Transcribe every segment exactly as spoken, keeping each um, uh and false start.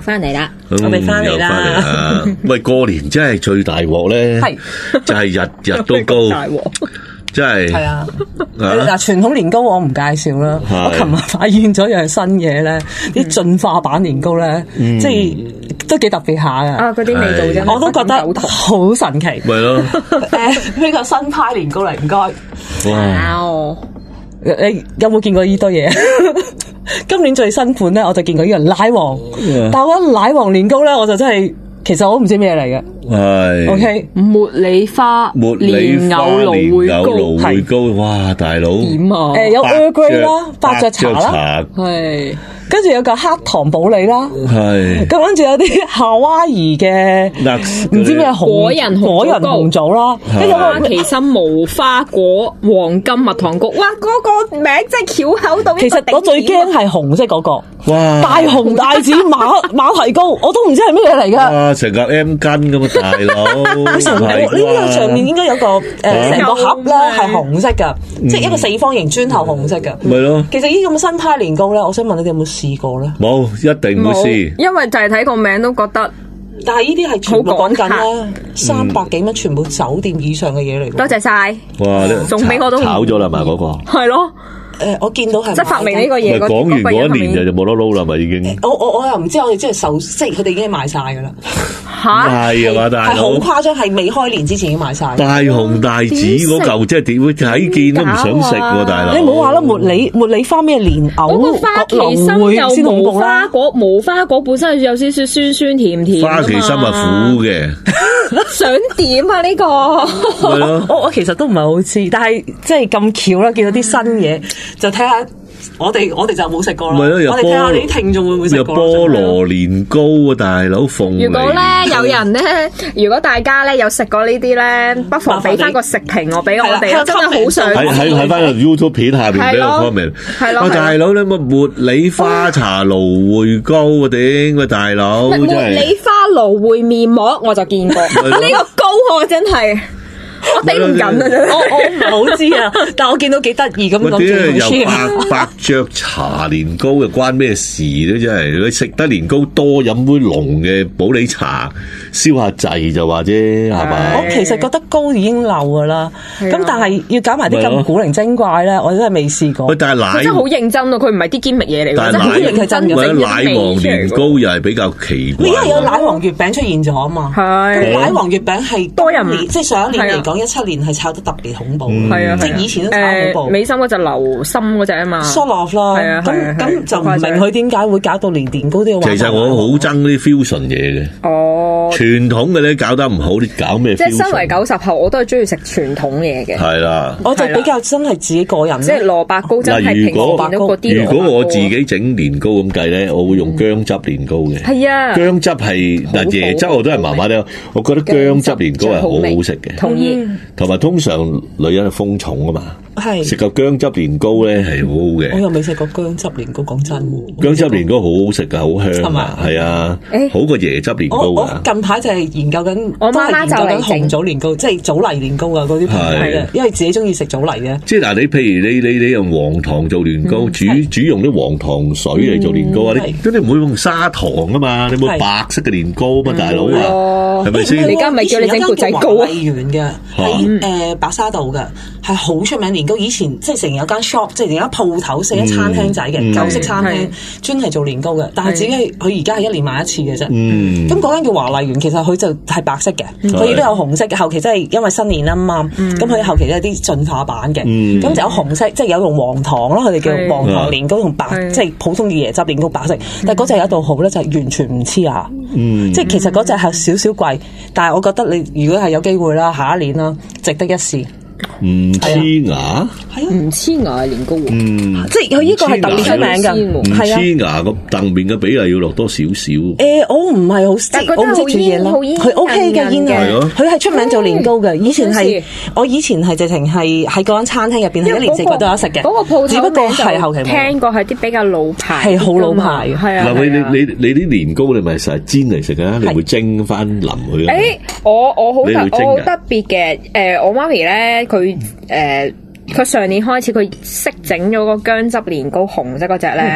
翻嚟啦， 我哋翻嚟啦。喂，過年真係最大鑊咧，係就係日日都高，大鑊，真係係啊！嗱，傳統年糕我唔介紹啦，我琴日發現咗樣新嘢咧，啲進化版年糕咧，即係都幾特別下噶。啊，嗰啲味道啫，我都覺得好神奇。咪咯，誒，呢個新派年糕嚟，唔該。哇！你有冇見過呢堆嘢？今年最新款咧，我就見過呢個奶黃， yeah. 但係我覺得奶黃年糕咧，我就真係其實我都唔知咩嚟嘅。係 ，OK， 茉莉花茉莉花蓮藕蘆薈糕，哇，大佬點啊？誒，有 Earl Grey 啦，伯爵茶啦，係。跟住有個黑糖保利啦，係。咁跟住有啲夏威夷嘅唔知咩果仁果仁紅棗啦，跟住花旗參無花果黃金蜜糖糕，哇！嗰、那個名真係巧口到。其實我最驚係紅色嗰、那個，哇！大紅大紫馬馬蹄糕，我都唔知係咩嘢嚟噶。哇！成個 M 巾咁啊，大佬！成個呢個上面應該有個誒，成、呃、個盒咧係紅色噶、嗯，即係一個四方形磚頭紅色噶。咪、嗯、咯。其實呢啲咁嘅新派年糕咧，我想問你哋有冇試過咧？冇，一定唔會試。因為就係睇個名都覺得。但係呢啲係全部講緊啦，三百幾蚊，全部酒店以上嘅嘢嚟。多謝晒。哇！送俾我都炒咗啦嘛，嗰、那個。係咯。誒、呃，我見到係即係發明呢個嘢，講完嗰一年就就冇得撈啦，咪已經。我我我又唔知，我哋即係售，即係佢哋已經賣晒噶啦。吓，係啊嘛，大佬。係好誇張，係未開年之前已經賣晒。大紅大紫嗰嚿，即係點會睇見都唔想食喎，大佬。你唔好話啦，茉莉茉莉花咩蓮藕，嗰、那個花旗參又無花果，無花果本身有少少酸酸甜甜。花旗參係苦嘅。想點啊？呢、這個我我其實都唔係好知，但係即係咁巧啦，見到啲新嘢。就睇下我哋我哋就冇食過啦。我哋睇下你啲聽眾會唔會食過？菠蘿年糕啊，大佬鳳。如果咧有人咧，如果大家咧有食過呢啲咧，不妨俾翻個食評我俾我哋，我真係好想喺喺喺翻個 YouTube 片下邊俾個 comment。係咯，大佬你乜茉莉花茶蘆薈糕啊？頂喂大佬！茉莉花蘆薈面膜我就見過，呢個糕我真係。我頂唔緊啊！我我唔係好知啊，但我見到幾得意咁諗住。有伯伯爵茶年糕又關咩事咧？真係你食得年糕多，飲杯濃嘅普洱茶，消下滯就話啫，係咪？我其實覺得糕已經漏噶啦，咁但係要搞埋啲咁古靈精怪咧，我真係未試過。但係奶真係好認真咯，佢唔係啲堅味嘢嚟，真係好認真嘅。奶黃年糕又係比較奇怪。因為有奶黃月餅出現咗啊嘛，係奶黃月餅係多人即係上一年嚟講。一七年係炒得特別恐怖，係啊，即係以前都炒恐怖。呃、美心嗰隻流心嗰隻啊嘛 ，short off 咯，係啊，咁咁就唔明佢點解會搞到連年糕都要玩。其實我好憎啲 fusion 嘢嘅，哦，傳統嘅咧搞得唔好，你搞咩？即係身為九十後，我都係中意食傳統嘢嘅。係啦，我就比較真係自己個人，即係蘿蔔糕真係平時見到嗰啲。如果我自己整年糕咁計咧，我會用薑汁年糕嘅。係啊，薑汁係嗱椰汁我都係麻麻地，我覺得薑汁年糕係好好食嘅。同意。同埋通常女人係豐重啊嘛，係食個薑汁年糕咧係好好嘅。我又未食過薑汁年糕，講真。薑汁年糕好好食噶，好香係嘛，係啊，欸、好過椰汁年糕啊。我近排就係研究緊，我媽媽就係紅棗年糕，即係棗泥年糕啊嗰啲係啊，因為自己中意食棗泥嘅。即係嗱，你譬如你你你用黃糖做年糕，嗯、煮煮用啲黃糖水嚟做年糕啊，嗯、你咁你唔會用砂糖啊嘛，你冇白色嘅年糕啊嘛，大佬啊，係咪先？你而家咪叫你整缽仔糕啊？喺誒白沙道嘅係好出名年糕，以前即係成日有間 shop， 即係而家鋪頭寫一餐廳仔嘅舊式餐廳，專係做年糕嘅。但係自己佢而家係一年賣一次嘅啫。咁嗰間叫華麗園，其實佢就係白色嘅，佢亦都有紅色嘅。後期真係因為新年啊嘛，咁佢後期都有啲進化版嘅，咁就有紅色，即係有用黃糖咯，佢哋叫黃糖年糕同白，即係普通嘅椰汁年糕白色。但係嗰隻有一道好咧，就係完全唔黐牙，即係其實嗰隻係少少貴，但係我覺得你如果係有機會啦，下一年啦，值得一試。唔黐牙，係啊，唔黐牙年糕，嗯，即係佢呢個係特別出名噶，唔黐牙個鄧面嘅比例要落多少少。誒，我唔係好識，我唔識煮嘢啦，佢 OK 嘅煙啊，佢係出名做年糕嘅。以前係我以前係直情係喺嗰間餐廳入邊，係一年四季都有得食嘅。嗰個鋪頭只不過係後期聽過係啲比較老牌，係好老牌，係啊。嗱，你你你你啲年糕你咪成日煎嚟食啊？你會蒸翻淋佢啊？誒，我我好特我好特別嘅，誒，我媽咪咧。佢誒，佢、呃、上年開始佢識整咗個薑汁年糕紅色嗰隻咧，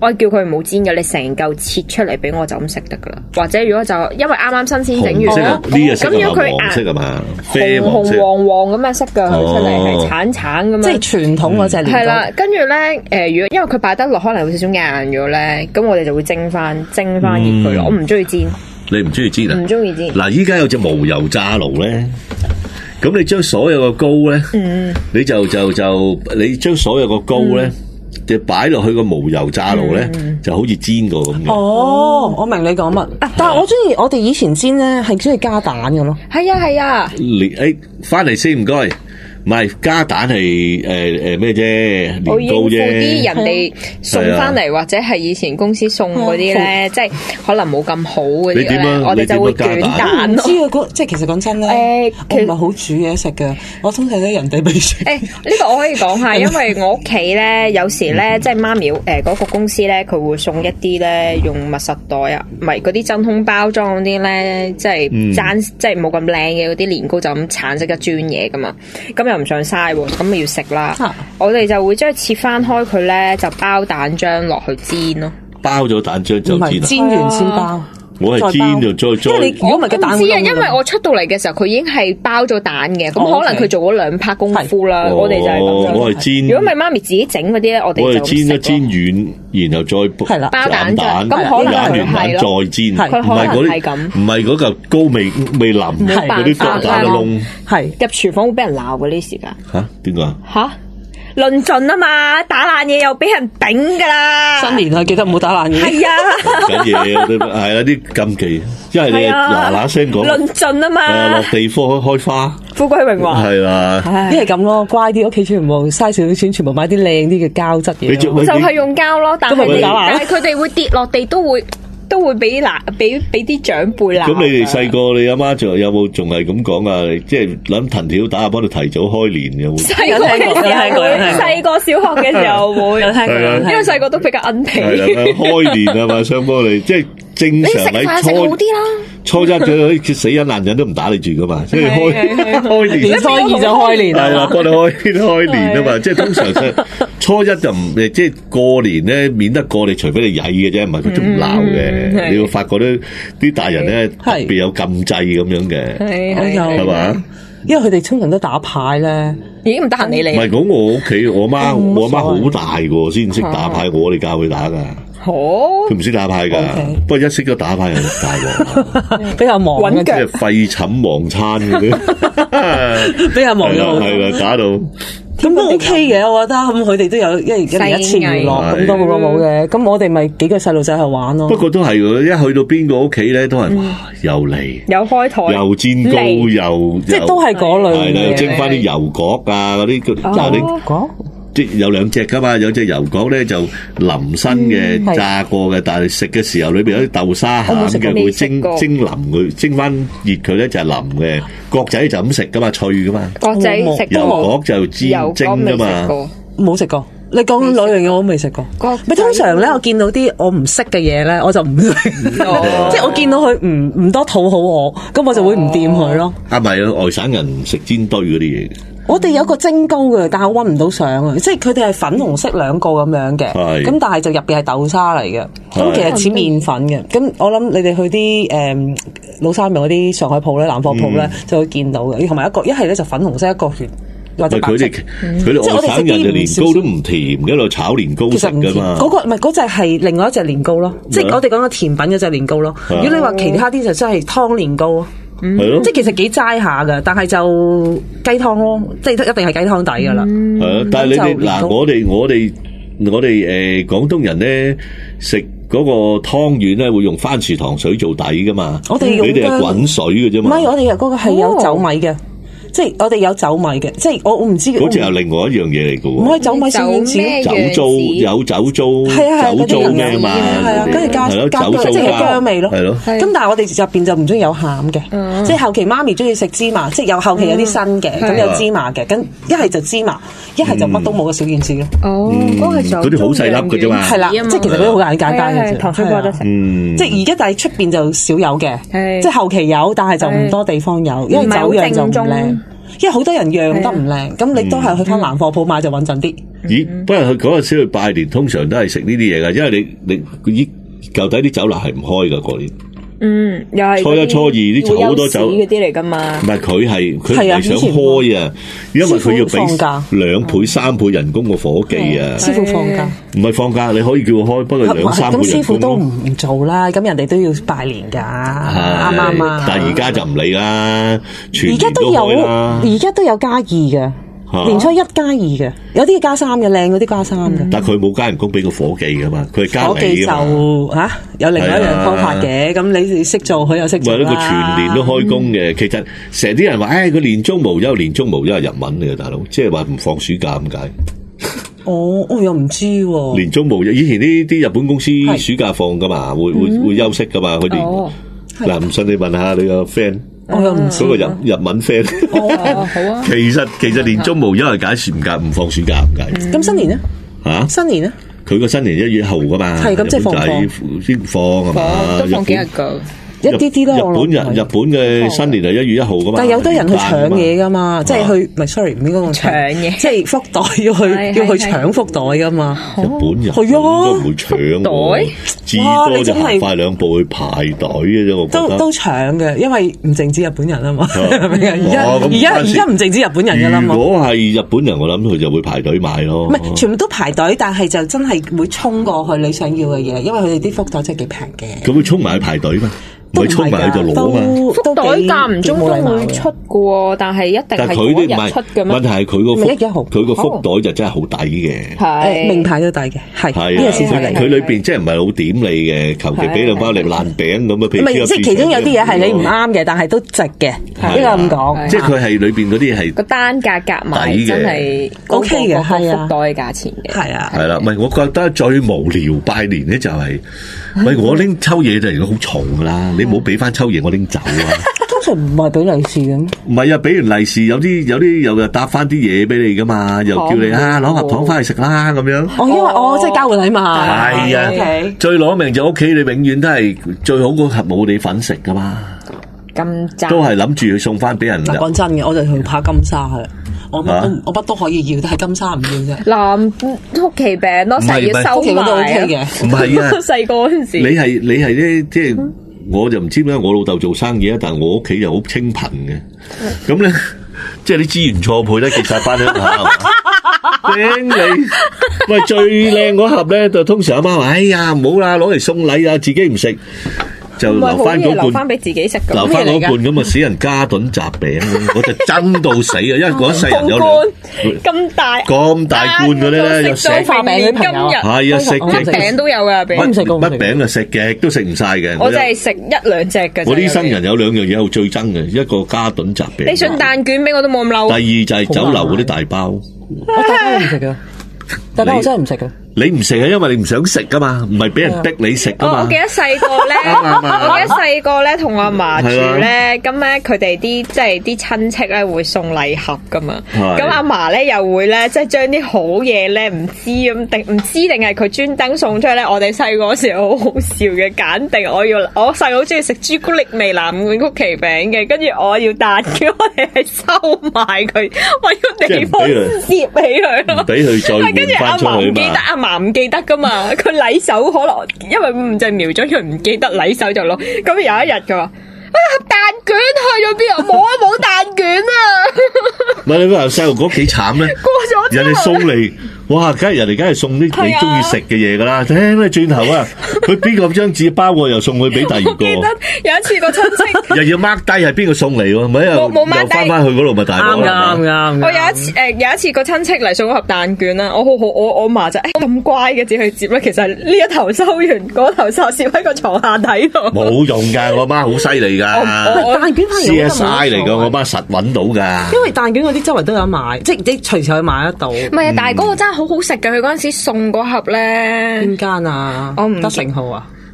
我叫佢唔好煎嘅，你成嚿切出嚟俾我就咁食得噶啦。或者如果就因為啱啱新鮮整完啦，咁如果佢黃色啊嘛， 紅紅黃黃咁樣色嘅佢出嚟係橙橙咁樣， 即係傳統嗰隻年糕。 係啦，跟住咧誒，如果因為佢擺得落可能會少少硬咗咧，咁我哋就會蒸翻蒸翻熱佢咯。我唔中意煎。 你唔中意煎啊？ 唔中意煎。 嗱，依家有隻無油炸爐咧。咁你將所有嘅糕咧，嗯、你就就就你將所有嘅糕咧，嗯、就擺落去個無油炸爐咧，嗯、就好似煎過咁嘅。 哦，我明你講乜，但係我中意我哋以前煎咧係中意加蛋嘅咯。 係啊係啊。 你誒翻嚟先唔該。唔係加蛋係誒誒咩啫？年糕啫。我應付啲人哋送翻嚟，或者係以前公司送嗰啲咧，即係可能冇咁好嗰啲咧，我哋就會捲蛋咯。 知啊，即係其實講真咧，我唔係好煮嘢食嘅，我通常都人哋俾食。 誒，呢個我可以講下，因為我屋企咧有時咧，即係媽咪誒嗰個公司咧，佢會送一啲咧用密實袋啊，唔係嗰啲真空包裝嗰啲咧，即係爭即係冇咁靚嘅嗰啲年糕就咁橙色嘅磚嘢噶嘛，咁。又唔想嘥喎，咁咪要食啦。啊、我哋就會將佢切翻開佢咧，就包蛋漿落去煎咯。 包咗蛋漿就煎， 煎完先包。 我係煎就再再。 因為你如果唔係個蛋， 唔知啊，因為我出到嚟嘅時候，佢已經係包咗蛋嘅，咁、哦、可能佢做咗兩 part 功夫啦。 哦、 我哋就係咁樣。 我係煎。 如果唔係媽咪自己整嗰啲咧，我哋我係煎一煎軟，然後再包蛋漿。咁可能佢係再煎， 佢可能係咁。 唔係嗰嚿糕未未腍嗰啲角打窿。 係入廚房會俾人鬧嘅呢啲時間。 嚇？點解？ 嚇？論盡啊嘛，打爛嘢又俾人頂噶啦！ 新年啊，記得唔好打爛嘢。 係啊， 緊嘢係啊啲禁忌，因為你嗱嗱聲講論盡啊嘛， 落地科開花， 富貴榮華係啦， 一係咁咯，乖啲屋企全部嘥少少錢，全部買啲靚啲嘅膠質嘢， 就係用膠咯，但係但係佢哋會跌落地都會。都會俾嗱俾俾啲長輩鬧。 咁你哋細個，你阿媽仲有冇仲係咁講啊？即係諗藤條打下幫你提早開年有冇？ 細個嘅時候會，細個小學嘅時候會，有聽過，因為細個都比較奀皮。係啦， 開年啊嘛，想幫你即係正常喺初初一咗死人爛人都唔打你住噶嘛，所以開開年初二就開年係啦，幫你開開年啊嘛，即係通常初一就唔即係過年咧，免得過你，除非你曳嘅啫，唔係佢都唔鬧嘅。你會發覺咧，啲大人咧特別有禁制咁樣嘅，係嘛？ 因為佢哋通常都打牌咧， 已經唔得閒理你。 唔係講我屋企，我媽我媽好大個先識打牌，我哋教佢打噶。好，佢唔識打牌噶，不過一識咗打牌又大鑊， 比較忙， 即係廢寢忘餐嗰啲， 比較忙咗， 係啦，打到。 咁都 OK 嘅，我覺得咁佢哋都有一一年一次娛樂，咁多個冇嘅，咁我哋咪幾個細路仔去玩咯。 不過都係，一去到邊個屋企咧，都係哇，又嚟， 又開台， 又煎糕，又即係都係嗰類嘅， 係啦，蒸翻啲油角啊，嗰啲嗱啲。即有兩隻噶嘛，有隻油角咧就淋身嘅，炸過嘅，但係食嘅時候裏邊有啲豆沙餡嘅，會蒸蒸淋佢，蒸翻熱佢咧就係淋嘅。角仔就咁食噶嘛，脆噶嘛。 角仔食油角就煎蒸噶嘛， 冇食過。你講兩樣嘢我都未食過。咪通常咧，我見到啲我唔識嘅嘢咧，我就唔食。即係我見到佢唔唔多討好我，咁我就會唔掂佢咯。 啊，唔係啊，外省人唔食煎堆嗰啲嘢。 我哋有個蒸糕嘅，但係我搵唔到相啊！即係佢哋係粉紅色兩個咁樣嘅，咁但係就入邊係豆沙嚟嘅，咁其實似麵粉嘅。咁我諗你哋去啲誒老山廟嗰啲上海鋪咧、南貨鋪咧，就會見到嘅。同埋一個一係咧就粉紅色，一個血或者白色。佢哋佢哋外省人嘅年糕都唔甜嘅，喺度炒年糕食噶嘛。 嗰個唔係嗰隻係另外一隻年糕咯，即係我哋講嘅甜品嗰隻年糕咯。如果你話其他啲就真係湯年糕咯。係咯，即係其實幾齋下噶，但係就雞湯咯，即係一定係雞湯底噶啦。 係啊，但係你哋嗱，我哋我哋我哋誒廣東人咧食嗰個湯圓咧會用番薯糖水做底噶嘛。我哋用你哋係滾水嘅啫嘛。 唔係，我哋嗰個係有酒米嘅。即係我哋有酒米嘅，即係我我唔知。 嗰隻係另外一樣嘢嚟嘅喎。唔係酒米小丸子， 酒糟有酒糟，係啊酒糟咩嘛？ 係啊，跟住加加即係薑味咯。係咯。咁但係我哋入邊就唔中意有餡嘅，即係後期媽咪中意食芝麻，即係有後期有啲新嘅，咁有芝麻嘅，咁一係就芝麻，一係就乜都冇嘅小丸子咯。哦，嗰個就嗰啲好細粒嘅啫嘛。 係啦，即係其實嗰啲好簡簡單嘅啫。 糖水包得食。 即係而家但係出邊就少有嘅，即係後期有，但係就唔多地方有，因為酒樣就唔靚。 因為好多人釀得唔靚，咁、嗯、你都係去翻南貨鋪買就穩陣啲。 咦？不過佢嗰陣時去拜年，通常都係食呢啲嘢㗎，因為你你依舊底啲酒樓係唔開㗎過年。 嗯，又係初一初二啲好多酒嗰啲嚟噶嘛？ 唔係佢係佢係想開啊，因為佢要俾兩倍三倍人工個伙計啊。 師傅放假唔係放假，你可以叫佢開，不過兩三倍人工。咁師傅都唔做啦，咁人哋都要拜年噶，啱啱啊？ 但係而家就唔理啦， 而家都有，而家都有加二嘅。年初一加二嘅，有啲加三嘅，靚嗰啲加三嘅。但係佢冇加人工俾個伙計噶嘛，佢係加你嘅嘛。伙計就吓有另外一樣方法嘅，咁你哋識做，佢又識做啦。咪呢個全年都開工嘅，其實成啲人話，誒，佢年中無休，年中無休係日文嚟嘅，大佬，即係話唔放暑假咁解。 哦，我又唔知喎。 年中無休，以前呢啲日本公司暑假放噶嘛，會會會休息噶嘛，佢哋嗱，唔信你問下你個 friend。 我又唔知嗰個日日文 friend。 哦，好啊。 其實其實年中無休係解暑唔解唔放暑假唔解。 咁新年咧？吓？新年咧？ 佢個新年一月一號噶嘛？ 係咁即係放放先放係嘛？ 都放幾日噶？ 一啲啲咯。 日本日日本嘅新年係一月一號噶嘛？ 但係有多人去搶嘢噶嘛？即係去唔係 sorry 唔應該講搶嘢， 即係福袋要去要去搶福袋噶嘛？ 日本人係啊， 都唔會搶袋，至多就行快兩步去排隊嘅啫。我覺得都都搶嘅，因為唔淨止日本人啊嘛。而家而家而家唔淨止日本人噶啦嘛。 如果係日本人，我諗佢就會排隊買咯。 唔係全部都排隊，但係就真係會衝過去你想要嘅嘢，因為佢哋啲福袋真係幾平嘅。 佢會衝埋去排隊嘛？唔係衝埋去就攞啊嘛！ 福袋間唔中都會出嘅喎，但係一定係嗰日出嘅咩？ 問題係佢個福佢個福袋就真係好抵嘅， 係名牌都抵嘅，係呢個事實嚟。 佢裏邊即係唔係好點你嘅，求其俾兩包嚟爛餅咁啊！ 唔係即係其中有啲嘢係你唔啱嘅，但係都值嘅，呢個咁講。 即係佢係裏邊嗰啲係個單價夾埋真係 OK 嘅，係啊，福袋嘅價錢嘅， 係啊， 係啦。唔係我覺得最無聊拜年咧就係，喂我拎抽嘢就係好重㗎啦，你冇俾翻抽嘢。我拎走啊！ 通常唔係俾利是嘅咩？ 唔係啊，俾完利是有啲有啲又又搭翻啲嘢俾你噶嘛，又叫你啊攞盒糖翻去食啦咁樣。 哦，因為我即係交換禮物。 係啊，最攞命就屋企，你永遠都係最好嗰盒冇你份食噶嘛。 金沙都係諗住去送翻俾人。 嗱，講真嘅，我就去拍金沙嘅。我乜都我乜都可以要，但係金沙唔要啫。 藍曲奇餅咯，成日要收埋都 OK 嘅。 唔係啊， 細個嗰陣時。 你係你係咧，即係。我就唔知咩，我老豆做生意啊，但係我屋企又好清貧嘅，咁咧即係啲資源錯配咧，結晒翻鄉下。頂你！喂，最靚嗰盒咧，就通常阿媽話：哎呀，唔好啦，攞嚟送禮啊，自己唔食。就留翻嗰罐， 留翻俾自己食。 留翻嗰罐咁啊，使人加頓雜餅，我就憎到死啊！因為嗰一世人有咁大咁大罐嗰啲咧，又食發餅嘅朋友， 係啊，食乜餅都有噶， 乜乜餅啊，食極都食唔晒嘅。 我就係食一兩隻嘅。 我啲生人有兩樣嘢我最憎嘅，一個加頓雜餅。 你信蛋卷俾我都冇咁嬲。 第二就係酒樓嗰啲大包， 我大包都唔食嘅，大包我真係唔食嘅。 你唔食係因為你唔想食噶嘛，唔係俾人逼你食噶嘛。 我記得細個咧，我記得細個咧同我阿嫲住咧，咁咧佢哋啲即係啲親戚咧會送禮盒噶嘛。咁阿嫲咧又會咧即係將啲好嘢咧唔知咁定唔知定係佢專登送出去咧。我哋細個時候好好笑嘅，揀定我要我細個好中意食朱古力味藍罐曲奇餅嘅，跟住我要蛋卷，我哋係收埋佢，我要地方攝起佢咯， 俾佢再換翻出去嘛。 嫲唔記得噶嘛，佢禮手可能因為唔就瞄咗佢唔記得禮手就攞，咁有一日佢話啊蛋卷去咗邊啊？冇啊冇蛋卷啊！ 唔係你話細路哥幾慘咧？ 過咗人哋送嚟，哇！梗係人哋梗係送啲你中意食嘅嘢噶啦。聽咧轉頭啊，佢邊個張紙包我又送去俾第二個。 記得有一次個親戚又要 mark 低係邊個送嚟喎？咪又又翻翻去嗰度咪大鑊啦。 啱啱我有一次誒有一次個親戚嚟送一盒蛋卷啦，我好好我我嫲就誒咁乖嘅，自己去接啦。其實呢一頭收完，嗰頭收攝喺個床下底度。 冇用噶，我媽好犀利噶。 蛋卷反而 C S I 嚟噶，我媽實揾到噶。 因為蛋卷嗰啲周圍都有買，即係你隨時可以買得到。唔係啊，但係嗰個真係好好食㗎，佢嗰陣時送嗰盒咧。 邊間啊？ 我唔德成號啊？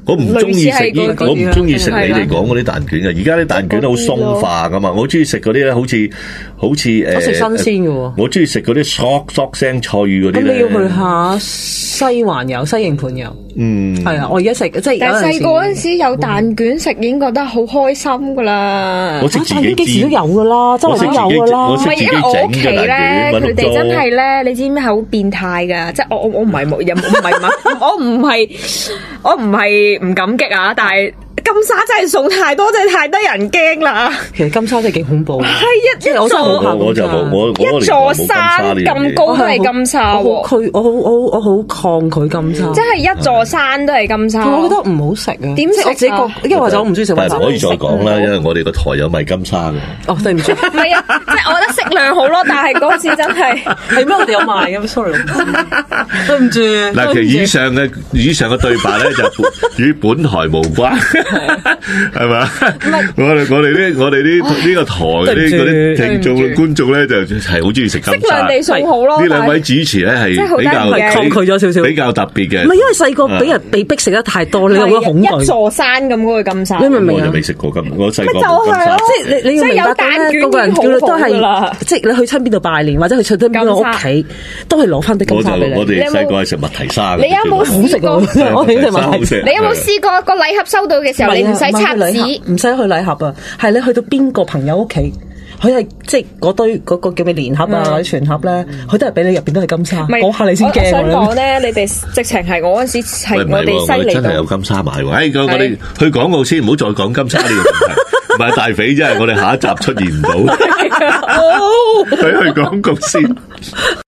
我唔中意食，我唔中意食你哋講嗰啲蛋卷嘅。而家啲蛋卷都好鬆化噶嘛，我中意食嗰啲咧，好似好似誒， 我食新鮮嘅。我中意食嗰啲嗦嗦聲菜魚嗰啲咧。咁你要去下西環有西營盤有，嗯，係啊，我而家食即係。 但係細個嗰陣時有蛋卷食，已經覺得好開心噶啦。 我食自己蛋卷幾時都有噶啦，周圍都有噶啦。 唔係因為我屋企咧，佢哋真係咧，你知唔知係好變態噶？即係我我我唔係冇，又唔係乜，我唔係我唔係唔感激啊！但係金沙真係送太多，真係太得人驚啦！ 其實金沙真係幾恐怖。係一一座， 我就冇我一座山咁高都係金沙。 我佢我好我我好抗拒金沙。 即係一座山都係金沙。 我覺得唔好食啊！ 點食？ 我自己覺，因為或者我唔中意食。 但係可以再講啦，因為我哋個台有賣金沙嘅。 哦，對唔住。 唔係啊，即係我覺得適量好咯，但係嗰次真係係咩？我哋有賣嘅，sorry，對唔住。 嗱，其實以上嘅以上嘅對白咧，就與本台無關。係嘛？我哋我哋啲我哋啲呢個台啲嗰啲聽眾觀眾咧，就係好中意食金沙。 適量地送好咯。 呢兩位主持咧係比較抗拒咗少少， 比較特別嘅。 唔係因為細個俾人被逼食得太多，你有冇恐懼？ 一座山咁嗰個金沙， 你明唔明啊？ 我就未食過金，我細個就係咯， 即係你你要明白咧，個個人叫你都係，即係你去親邊度拜年或者去親邊個屋企，都係攞翻啲金沙俾你。 我哋細個係食麥提沙嘅。 你有冇試過？ 我哋食麥提沙。 你有冇試過個禮盒收到嘅時候，你唔使插紙？ 唔使去禮盒啊，係你去到邊個朋友屋企，佢係即係嗰堆嗰個叫咩連盒啊或者全盒咧，佢都係俾你入邊都係金沙，嗰下你先驚。 我想講咧，你哋直情係我嗰陣時係我哋犀利到， 真係有金沙買喎！哎，我我哋去廣告先，唔好再講金沙呢個問題。唔係大肥，真係我哋下一集出現唔到，去去廣告先。